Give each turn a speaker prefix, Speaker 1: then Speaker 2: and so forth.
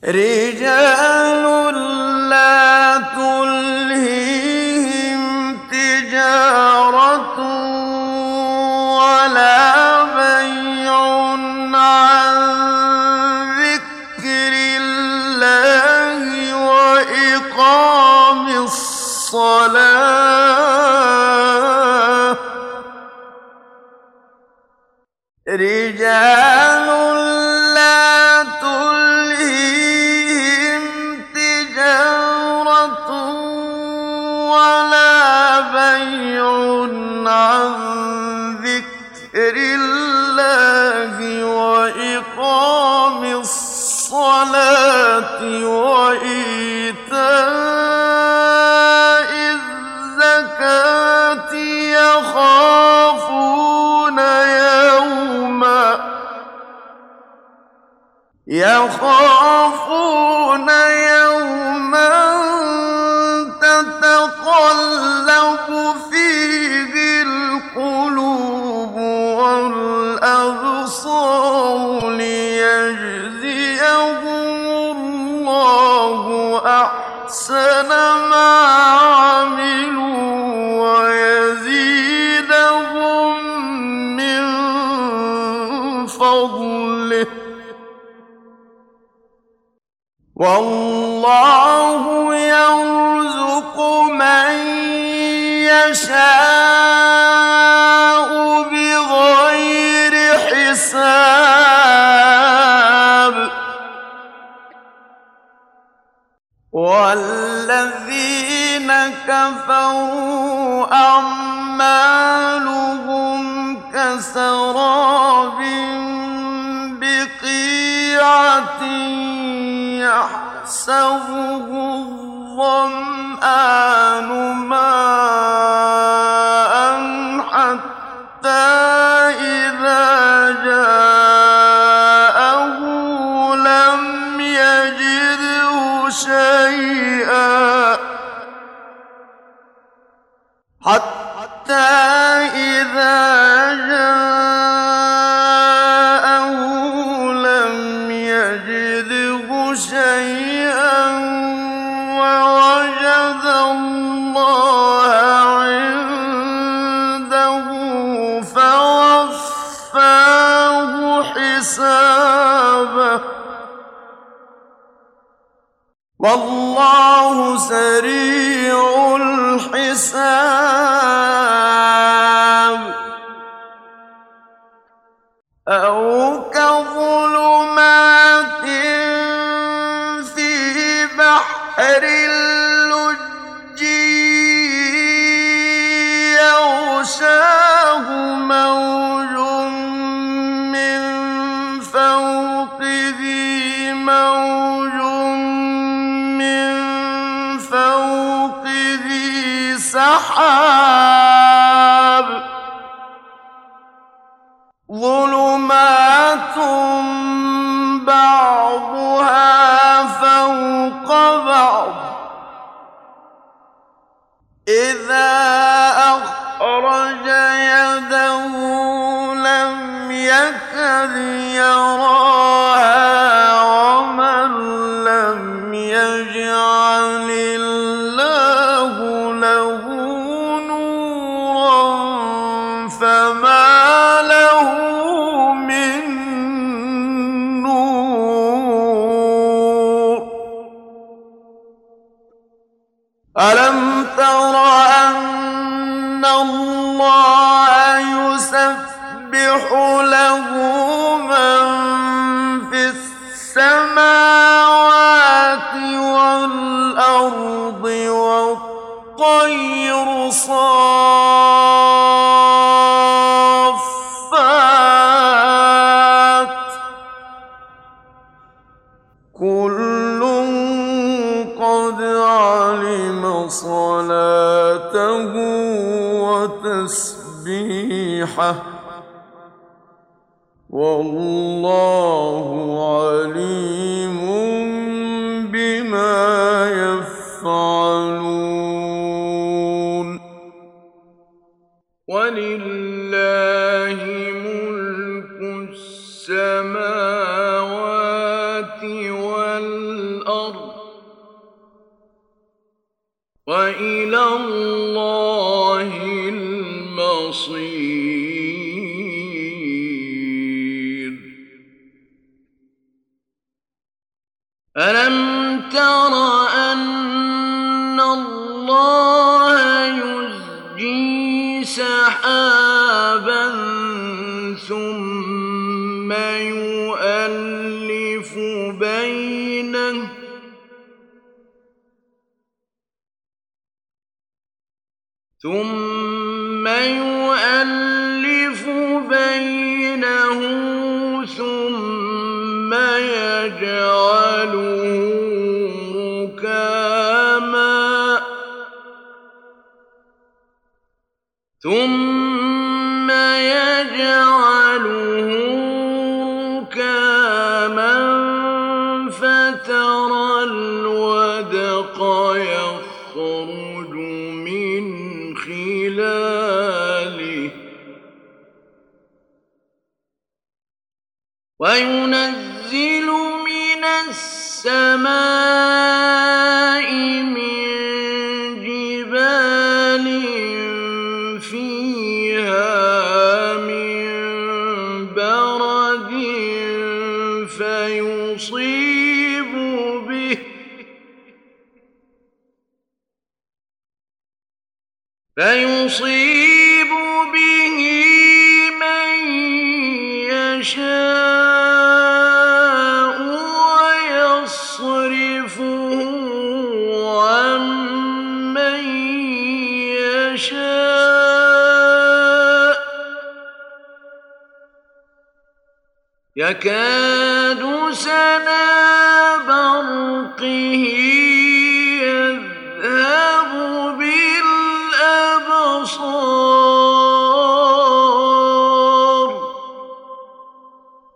Speaker 1: رجال لا تلهيهم تجارة ولا بيع عن ذكر الله وإقام الصلاة رجال لا تلهيهم تجارة ولا بيع عن ذكر الله وإقام الصلاة وإيتاء الزكاة يخافون يوما تتقلب فيه القلوب والأبصار ليجزيهم الله أحسن ما عملوا ويزيدهم من فضله والله يرزق من يشاء بغير حساب والذين كفروا أعمالهم كسراب بقيعة يحسبه الظمآن ماء حتى إذا جاءه لم يجده شيئا حتى إذا جاءه لم يجده شيئا ووجد الله عنده فوفاه حسابه والله سريع الحساب أو كظلمات في بحر اللجي يغشاه موج من فوقه موج من فوقه سحاب ظلمات بعضها فوق بعض إذا أخرج يده لم يكد يراها ومن لم يجعل الله له نورا فما له من نور ألم تر أن الله يسبح له من في السماوات والأرض والطير صافات كل قد علم صلاته وتسبيحه والله عليم بما يفعلون ولله ملك السماوات والأرض وإلى الله المصير. ألم تر أن الله يزجي سحابا ثم يؤلف بينه ثم يجعله ركاما فترى الودق يخرج من خلاله وينزل من السماء من جبال فيها من برد فيصيب به من يشاء ويصرفه عن من يشاء يكاد سنا برقه